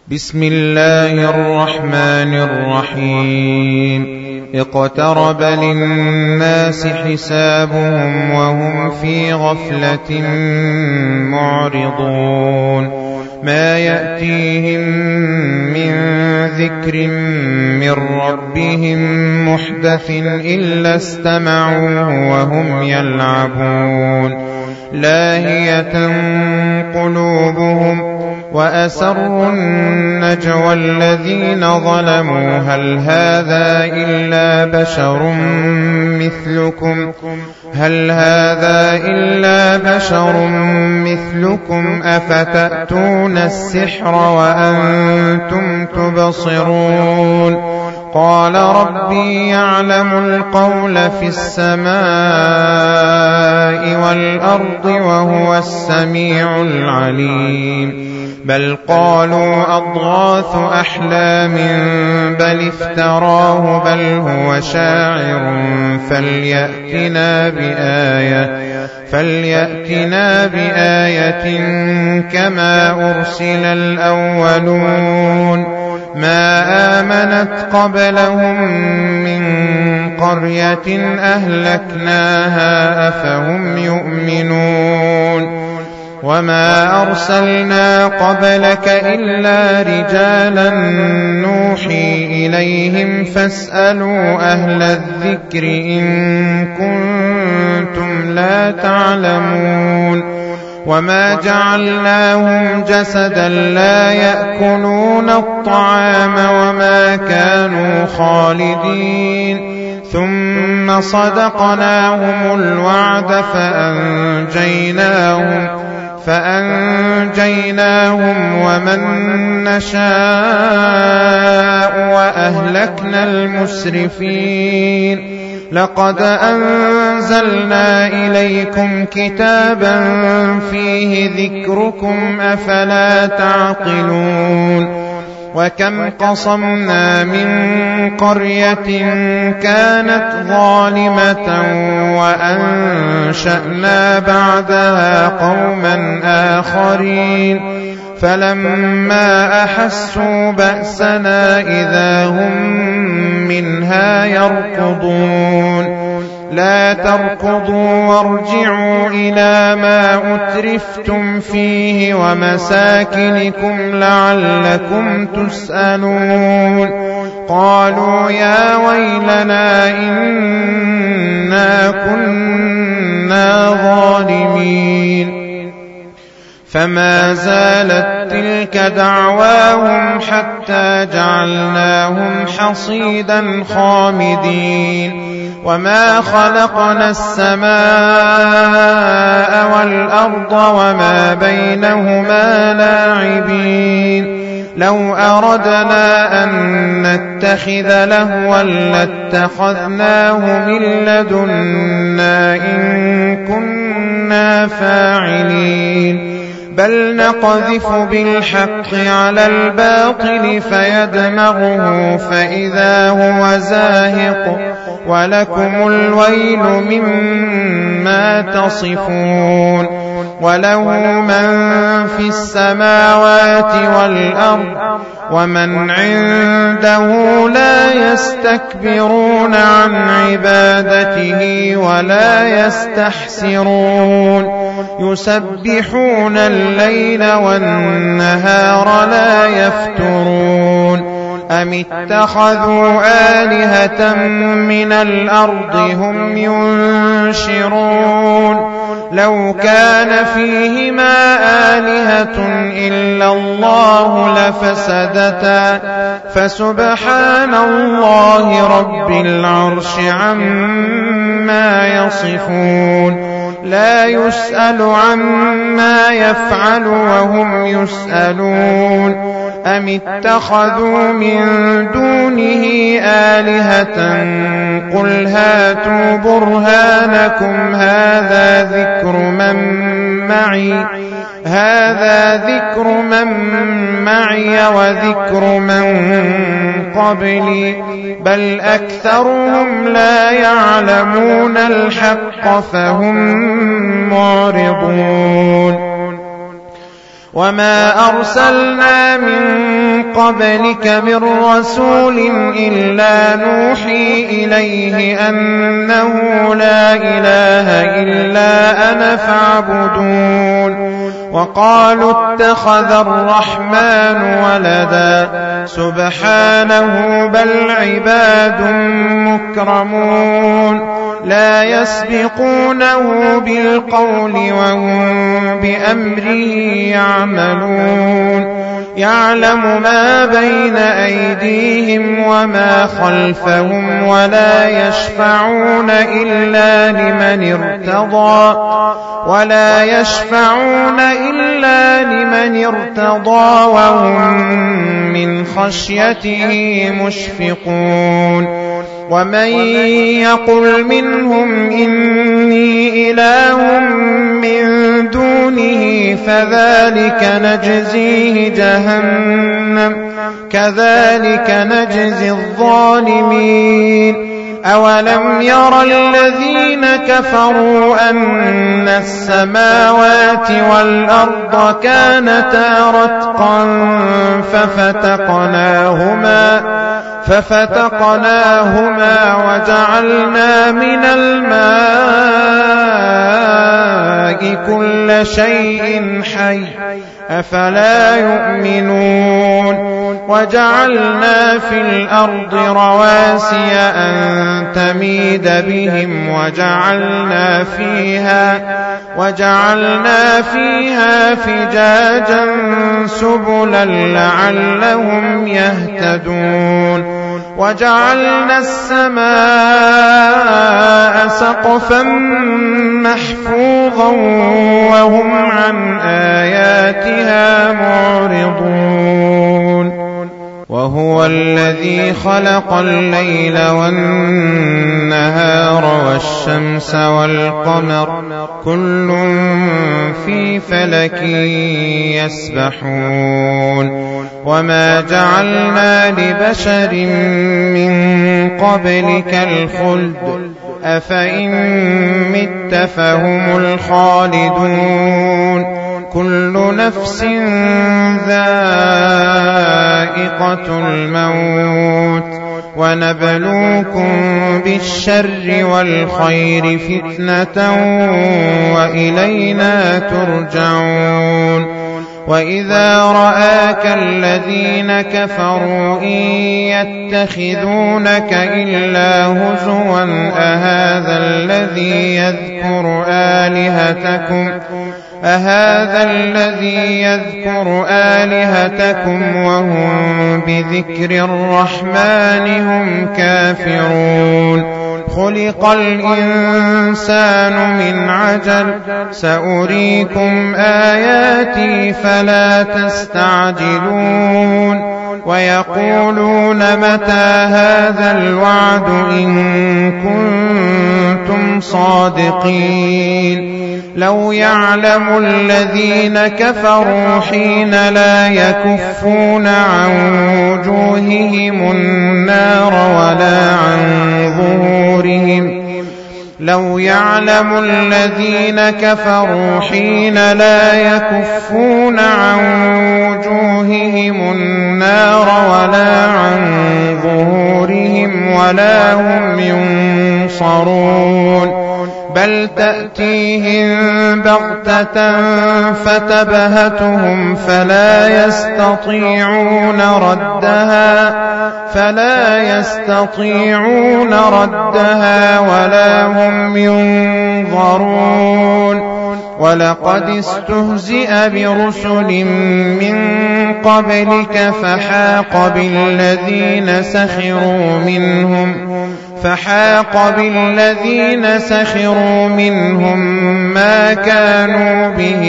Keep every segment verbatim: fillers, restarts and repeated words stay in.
بسم الله الرحمن الرحيم اقترب للناس حسابهم وهم في غفلة معرضون ما يأتيهم من ذكر من ربهم محدث إلا استمعوه وهم يلعبون لاهية قلوبهم وأسروا النجوى الذين ظلموا هل هذا إلا بشر مثلكم هل هذا إلا بشر مثلكم أفتأتون السحر وأنتم تبصرون قال ربي يعلم القول في السماء والأرض وهو السميع العليم بل قالوا أضغاث أحلام بل افتراه بل هو شاعر فليأتنا بآية فليأتنا بآية كما أرسل الأولون ما آمنت قبلهم من قرية أهلكناها أفهم يؤمنون وما أرسلنا قبلك إلا رجالا نوحي إليهم فاسألوا أهل الذكر إن كنتم لا تعلمون وما جعلناهم جسدا لا يأكلون الطعام وما كانوا خالدين ثم صدقناهم الوعد فأنجيناهم فأنجيناهم ومن نشاء وأهلكنا المسرفين لقد أنزلنا إليكم كتابا فيه ذكركم أفلا تعقلون وكم قصمنا من قرية كانت ظالمة وأنشأنا بعدها قوما آخرين فلما أحسوا بأسنا إذا هم منها يركضون لا تركضوا وارجعوا إلى ما أترفتم فيه ومساكنكم لعلكم تسألون قالوا يا ويلنا إنا كنا ظالمين فما زالت تلك دعواهم حتى جعلناهم حصيدا خامدين وما خلقنا السماء والأرض وما بينهما لاعبين لو أردنا أن نتخذ لهوا لاتخذناه من لدنا إن كنا فاعلين بل نقذف بالحق على الباطل فيدمغه فإذا هو زاهق ولكم الويل مما تصفون وله من في السماوات والأرض ومن عنده لا يستكبرون عن عبادته ولا يستحسرون يسبحون الليل والنهار لا يفترون أم اتخذوا آلهة من الأرض هم ينشرون لو كان فيهما آلهة إلا الله لفسدتا فسبحان الله رب العرش عما يصفون لا يسأل عما يفعل وهم يسألون أم اتخذوا من دونه آلهة قل هاتوا برهانكم هذا ذكر من معي هذا ذكر من معي وذكر من قبلي بل أكثرهم لا يعلمون الحق فهم معرضون وما أرسلنا من قبلك من رسول إلا نوحي إليه أنه لا إله إلا أنا فاعبدون وقالوا اتخذ الرحمن ولدا سبحانه بل عباد مكرمون لا يسبقونه بالقول وهم بأمره يعملون يعلم ما بين أيديهم وما خلفهم ولا يشفعون إلا لمن ارتضى ولا يشفعون إلا لمن ارتضى وهم من خشيته مشفقون ومن يقل منهم إني إله من دونه فذلك نجزيه جهنم كذلك نجزي الظالمين أولم ير الذين كفروا أن السماوات والأرض كانتا رتقا ففتقناهما ففتقناهما وجعلنا من الماء كل شيء حي أفلا يؤمنون وجعلنا في الأرض رواسي أن تميد بهم وجعلنا فيها وجعلنا فيها فجاجا سبلا لعلهم يهتدون وجعلنا السماء سقفا محفوظا وهم عن آياتها معرضون وهو الذي خلق الليل والنهار والشمس والقمر كل في فلك يسبحون وما جعلنا لبشر من قبلك الخلد أفإن مت فهم الخالدون كل نفس ذائقة الموت ونبلوكم بالشر والخير فتنة وإلينا ترجعون وإذا رآك الذين كفروا إن يتخذونك إلا هزوا أهذا الذي يذكر آلهتكم أهذا الذي يذكر آلهتكم وهم بذكر الرحمن هم كافرون خلق الإنسان من عجل سأريكم آياتي فلا تستعجلون ويقولون متى هذا الوعد إن كنتم صادقين لو يعلم الذين كفروا حين لا يكفون عن وجوههم النار ولا عن ظهورهم لو يعلم الذين كفروا حين لا يكفون عن وجوههم النار ولا عن ظهورهم ولا هم ينصرون بل تأتيهم بغتة فتبهتهم فلا يستطيعون ردها فلا يستطيعون ردها ولا هم ينظرون ولقد استهزئ برسل من قبلك فحاق بالذين سخروا منهم فحاق بالذين سخروا منهم ما كانوا به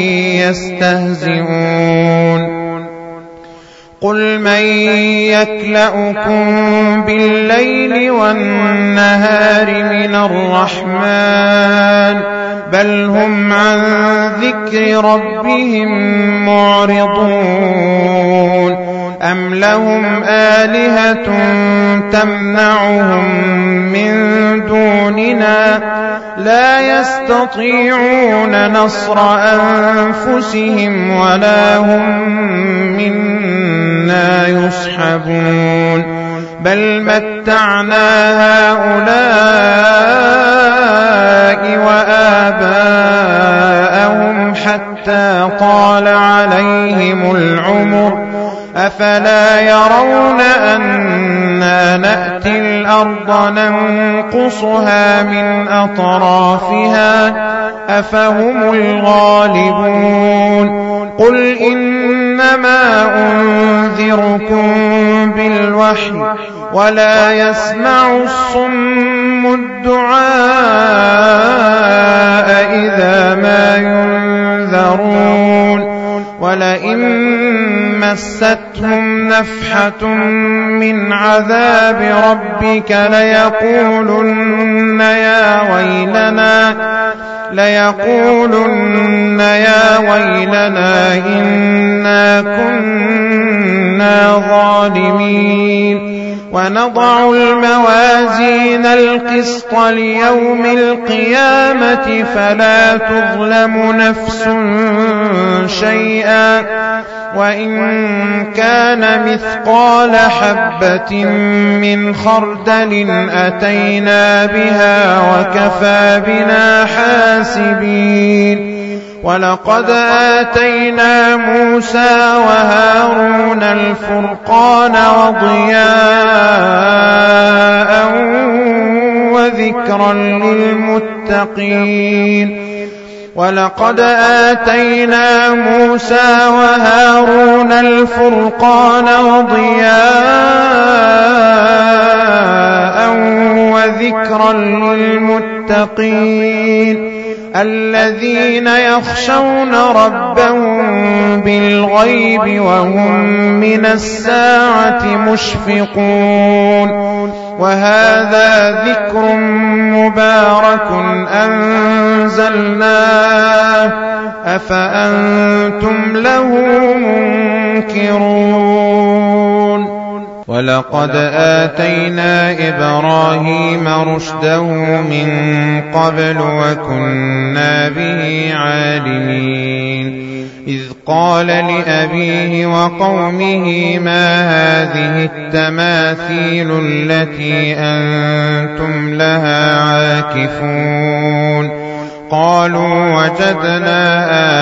يستهزئون قل من يكلؤكم بالليل والنهار من الرحمن بل هم عن ذكر ربهم معرضون أم لهم آلهة تمنعهم من دوننا لا يستطيعون نصر أنفسهم ولا هم منا يصحبون يسحبون بل متعنا هؤلاء وآباءهم حتى طال عليهم العمر أفلا يرون أنا نأتي الأرض ننقصها من أطرافها أفهم الغالبون قل إنما أنذركم بالوحي ولا يسمع الصم الدعاء إذا ما ينذرون ولئن مستهم نفحة من عذاب ربك ليقولن يا ويلنا ليقولن يا ويلنا إنا كنا ظالمين ونضع الموازين القسط ليوم القيامة فلا تظلم نفس شيئا وإن كان مثقال حبة من خردل أتينا بها وكفى بنا حاسبين ولقد آتينا موسى وهارون الفرقان وضياء وذكرا للمتقين ولقد آتينا موسى وهارون الفرقان وضياء وذكرا للمتقين الذين يخشون ربهم بالغيب وهم من الساعة مشفقون وهذا ذكر مبارك أنزلناه أفأنتم له منكرون ولقد آتينا إبراهيم رشده من قبل وكنا به عالمين إذ قال لأبيه وقومه ما هذه التماثيل التي أنتم لها عاكفون قالوا وجدنا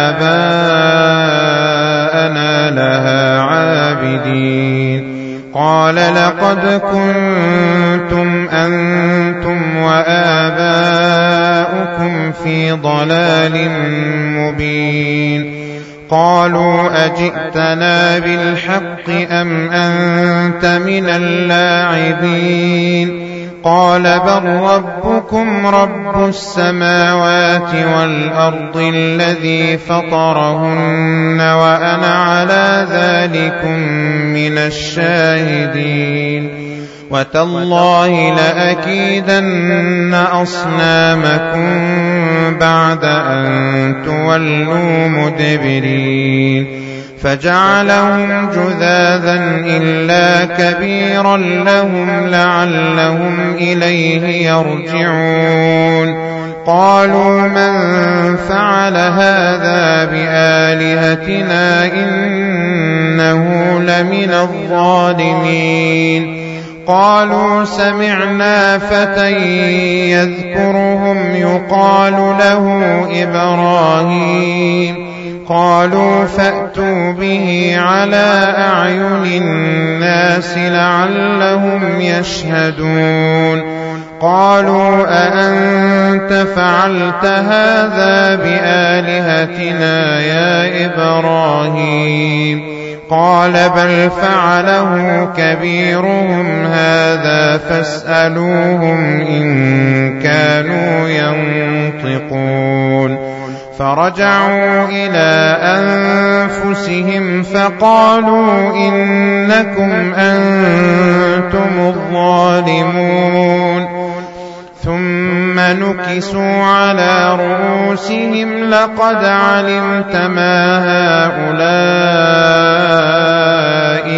آباءنا لها عابدين قال لقد كنتم أنتم وآباؤكم في ضلال مبين قالوا أجئتنا بالحق أم أنت من اللاعبين قال بل ربكم رب السماوات والأرض الذي فطرهن وأنا على ذلكم من الشاهدين وتالله لأكيدن أصنامكم بعد أن تولوا مدبرين فجعلهم جذاذا إلا كبيرا لهم لعلهم إليه يرجعون قالوا من فعل هذا بآلهتنا إنه لمن الظالمين قالوا سمعنا فتى يذكرهم يقال له إبراهيم قالوا فأتوا به على أعين الناس لعلهم يشهدون قالوا أأنت فعلت هذا بآلهتنا يا إبراهيم قال بل فعله كبيرهم هذا فاسألوهم إن كانوا ينطقون فرجعوا إلى أنفسهم فقالوا إنكم أنتم الظالمون ثم نكسوا على رؤوسهم لقد علمت ما هؤلاء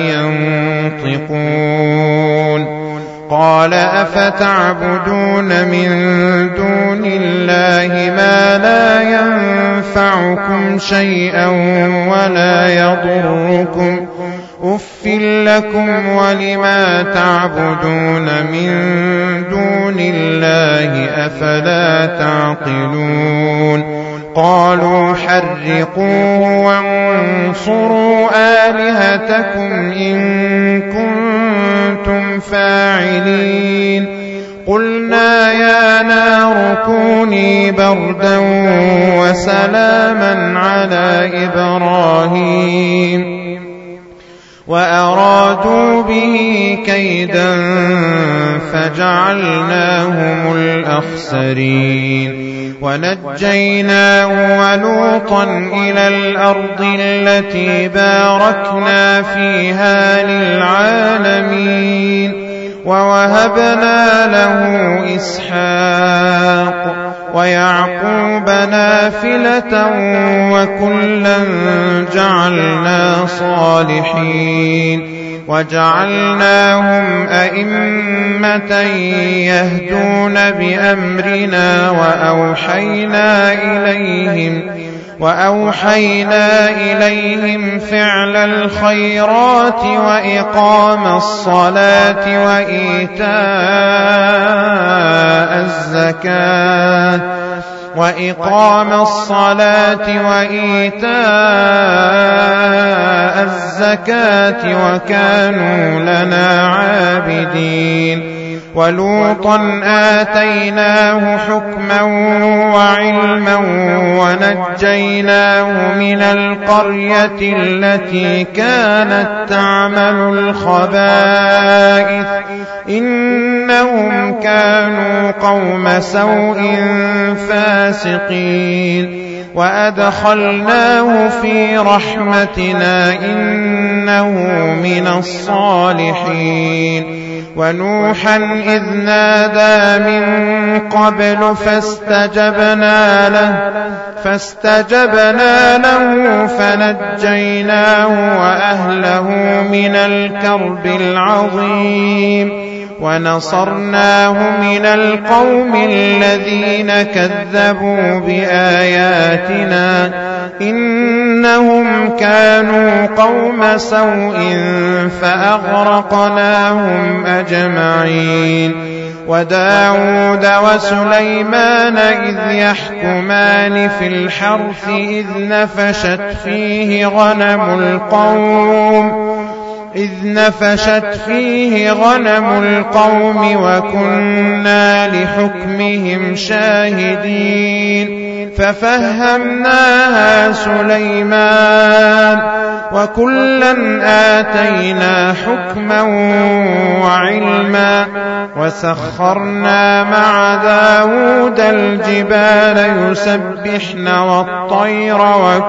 ينطقون قال أفتعبدون من دون الله ما لا ينفعكم شيئا ولا يضركم أف لكم ولما تعبدون من دون الله أفلا تعقلون قالوا حرقوه وانصروا آلهتكم إن كنتم فاعلين قلنا يا نار كوني بردا وسلاما على إبراهيم وأرادوا به كيدا فجعلناهم الأخسرين ونجيناه ولوطا إلى الأرض التي باركنا فيها للعالمين ووهبنا له إسحاق ويعقوب نافلة وكلا جعلنا صالحين وجعلناهم أئمة يهدون بأمرنا وأوحينا إليهم وأوحينا إليهم فعل الخيرات وإقام الصلاة وإيتاء الزكاة وإقام الصلاة وإيتاء الزكاة وكانوا لنا عابدين ولوطا آتيناه حكما وعلما ونجيناه من القرية التي كانت تعمل الخبائث إنهم كانوا قوم سوء فاسقين وأدخلناه في رحمتنا إنه من الصالحين ونوحا إذ نادى من قبل فاستجبنا له فاستجبنا له فنجيناه وأهله من الكرب العظيم ونصرناه من القوم الذين كذبوا بآياتنا إنهم كانوا قوم سوء فأغرقناهم أجمعين وداود وسليمان إذ يحكمان في الحرث إذ نفشت فيه غنم القوم إذ نفشت فيه غنم القوم وكنا لحكمهم شاهدين ففهمناها سليمان وكلا آتينا حكما وعلما وسخرنا مع داود الجبال يسبحن والطير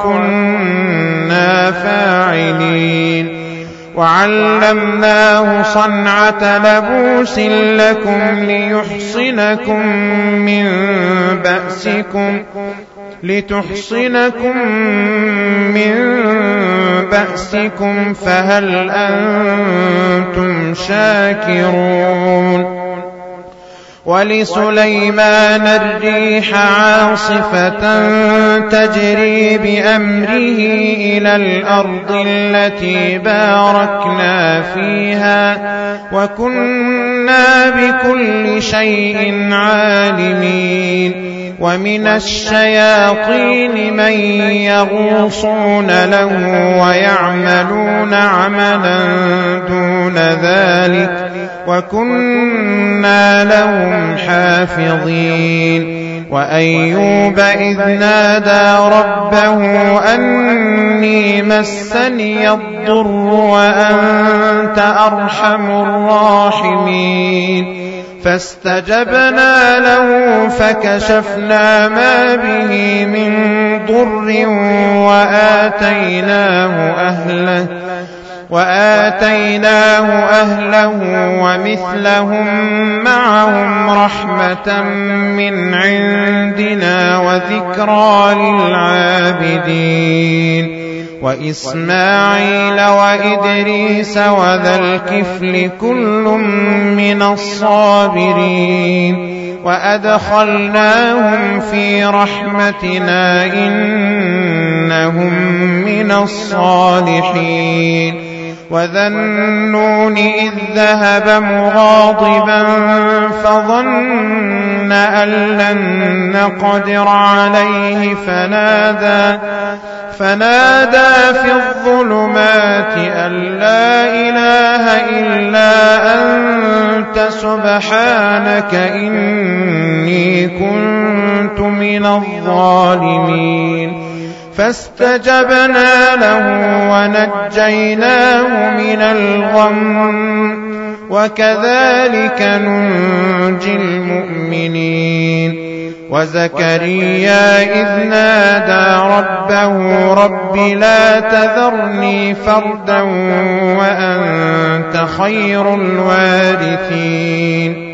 وكنا فاعلين وعلمناه صنعة لبوس لكم ليحصنكم من بأسكم لتحصنكم من بأسكم فهل أنتم شاكرون ولسليمان الريح عاصفة تجري بأمره إلى الأرض التي باركنا فيها وكنا بكل شيء عالمين ومن الشياطين من يغوصون له ويعملون عملا دون ذلك وكنا لهم حافظين وأيوب إذ نادى ربه أني مسني الضر وأنت أرحم الراحمين فاستجبنا له فكشفنا ما به من ضر وآتيناه أهله وآتيناه أهله ومثلهم معهم رحمة من عندنا وذكرى للعابدين وإسماعيل وإدريس وذا الكفل كل من الصابرين وأدخلناهم في رحمتنا إنهم من الصالحين وذا النون إذ ذهب مغاضبا فظن أن لن نقدر عليه فنادى, فنادى في الظلمات أن لا إله إلا أنت سبحانك إني كنت من الظالمين. فاستجبنا له ونجيناه من الغم وكذلك ننجي المؤمنين. وزكريا إذ نادى ربه رب لا تذرني فردا وأنت خير الوارثين.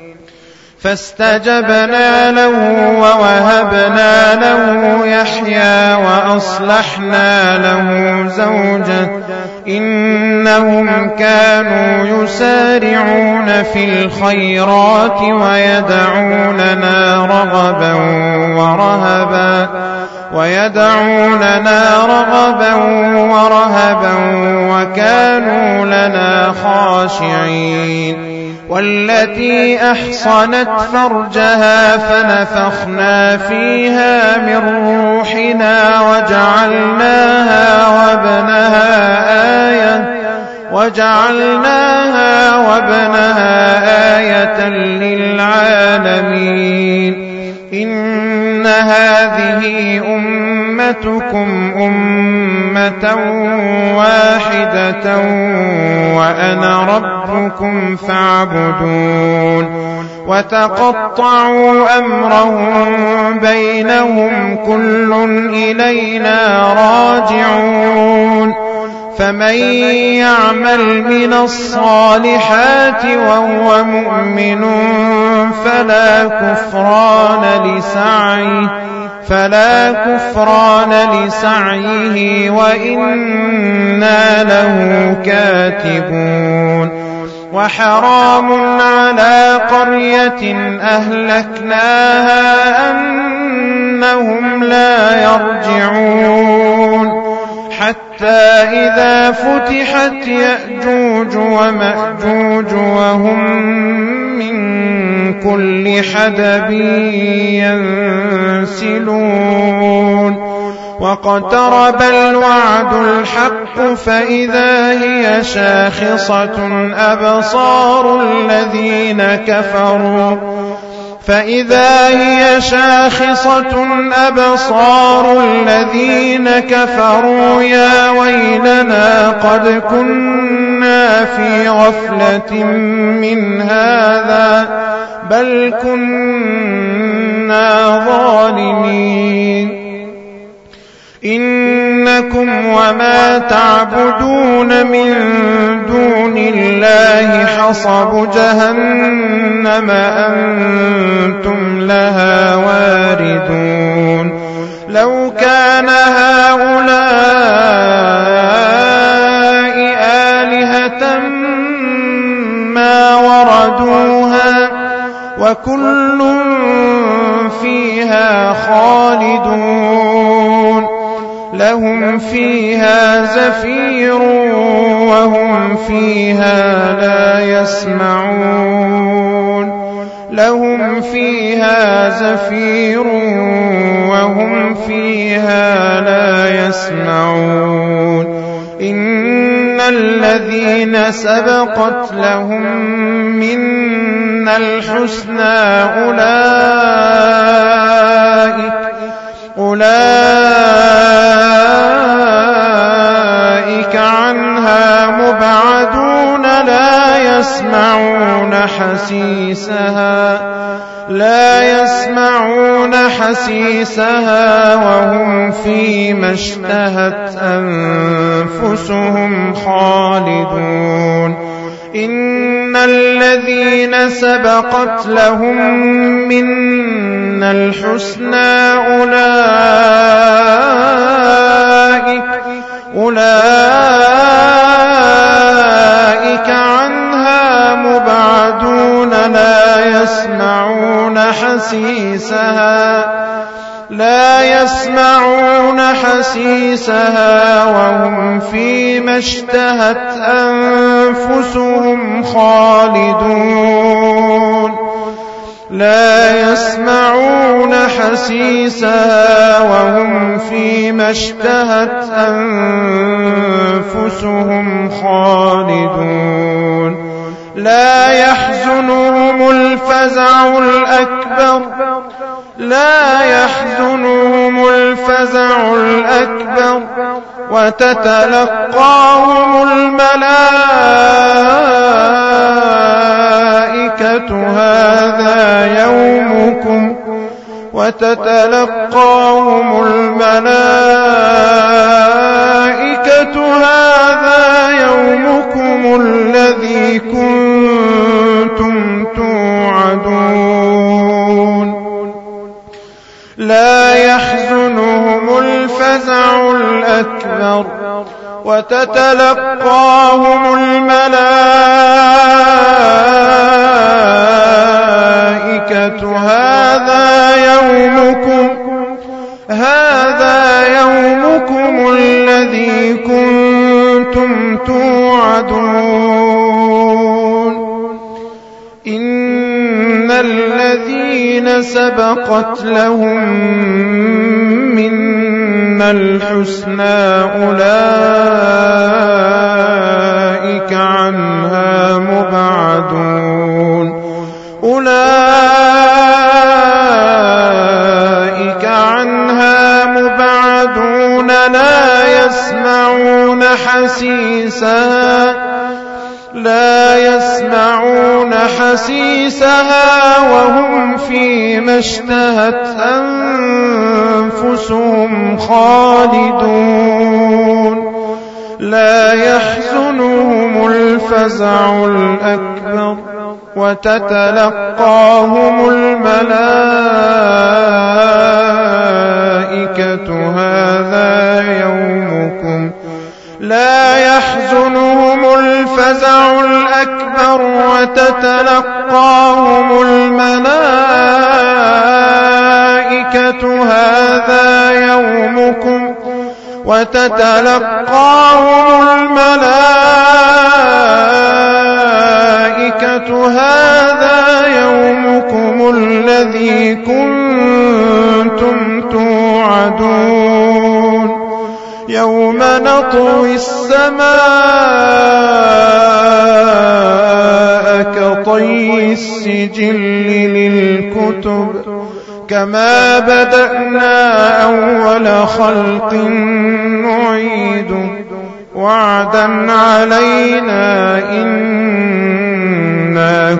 فاستجبنا له ووهبنا له يحيى وأصلحنا له زوجه إنهم كانوا يسارعون في الخيرات ويدعوننا رغبا ورهبا ويدعوننا رغبا ورهبا وكانوا لنا خاشعين. والتي أحصنت فرجها فنفخنا فيها من روحنا وجعلناها وابنها آية وجعلناها وابنها آية للعالمين. إن هذه أمتكم أمة واحدة وأنا ربكم فاعبدون. وتقطعوا أمرهم بينهم كل إلينا راجعون. فمن يعمل من الصالحات وهو مؤمن فلا كفران لسعيه فلا كفران لسعيه وإنا له كاتبون. وحرام على قرية أهلكناها أنهم لا يرجعون حتى إذا فتحت يأجوج ومأجوج وهم من كل حدب ينسلون. واقترب الوعد الحق فإذا هي شاخصة أبصار الذين كفروا فإذا هي شاخصة أبصار الذين كفروا يا ويلنا قد كنا في غفلة من هذا بل كنا ظالمين. إنكم وما تعبدون من دون الله حصب جهنم أنتم لها واردون. لو كان هؤلاء آلهة ما وردوها وكل فيها خالدون. لهم فيها زفير وهم فيها لا يسمعون. لهم فيها زفير وهم فيها لا يسمعون. إن الذين سبقت لهم منا الحسنى أولئك أولئك عنها مبعدون لا يسمعون حسيسها لا يسمعون حسيسها وهم فيما اشتهت أنفسهم خالدون. إن الذين سبقت لهم منا الحسنى أولئك أولئك عنها مبعدون لا يسمعون حسيسها لا يسمعون حسيسها وهم فيما اشتهت أنفسهم خالدون لا يسمعون حسيسها وهم فيما اشتهت أنفسهم خالدون لا يحزنهم الفزع الأكبر لا يحزنهم الفزع الأكبر وتتلقاهم الملائكة هذا يومكم وتتلقاهم الملائكة هذا يومكم الذي كنتم توعدون لا يحزنهم الفزع الأكبر وتتلقاهم الملائكة هذا يومكم هذا يومكم الذي كنتم توعدون إن الذين سبقت لهم منا الحسنى أولئك عنها مبعدون أولئك عنها مبعدون لا يسمعون حسيسها لا يسمعون حسيسها وهم فيما اشتهت أنفسهم خالدون لا يحزنهم الفزع الأكبر وتتلقاهم الملائكة هذا يومكم لا يحزنهم الفزع الأكبر وتتلقاهم الملائكة هذا يومكم وتتلقاهم الملائكة هذا يومكم الذي كنتم توعدون يوم نطوي السماء كطي السجل للكتب كما بدأنا أول خلق نعيده وعدا علينا إنا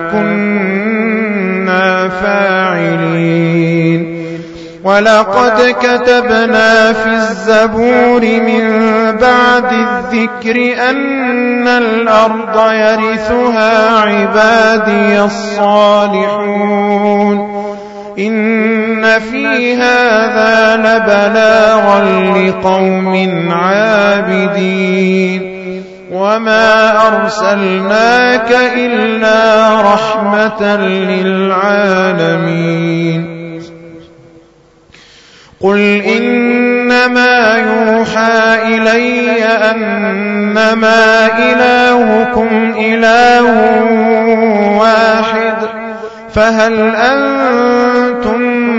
كنا فاعلين ولقد كتبنا في الزبور من بعد الذكر أن الأرض يرثها عبادي الصالحون إن في هذا لبلاغا لقوم عابدين وما أرسلناك إلا رحمة للعالمين قل إنما يوحى إلي أنما إلهكم إله واحد فهل أنتم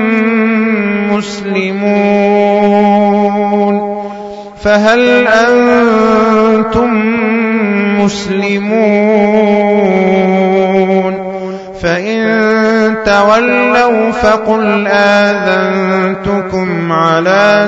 مسلمون فهل أنتم مسلمون فإن تولوا فقل آذنتكم على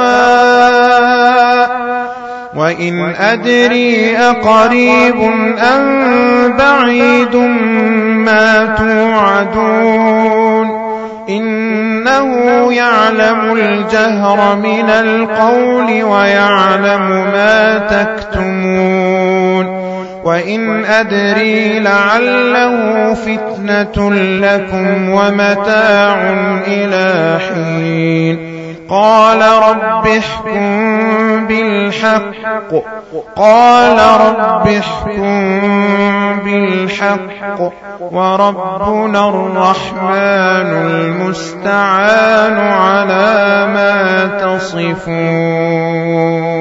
سواء وإن أدري أقريب أم بعيد ما توعدون إنه يعلم الجهر من القول ويعلم ما تكتمون وإن أدري لعله فتنة لكم ومتاع إلى حين قال رب احكم بالحق قال رب احكم بالحق وربنا الرحمن المستعان على ما تصفون.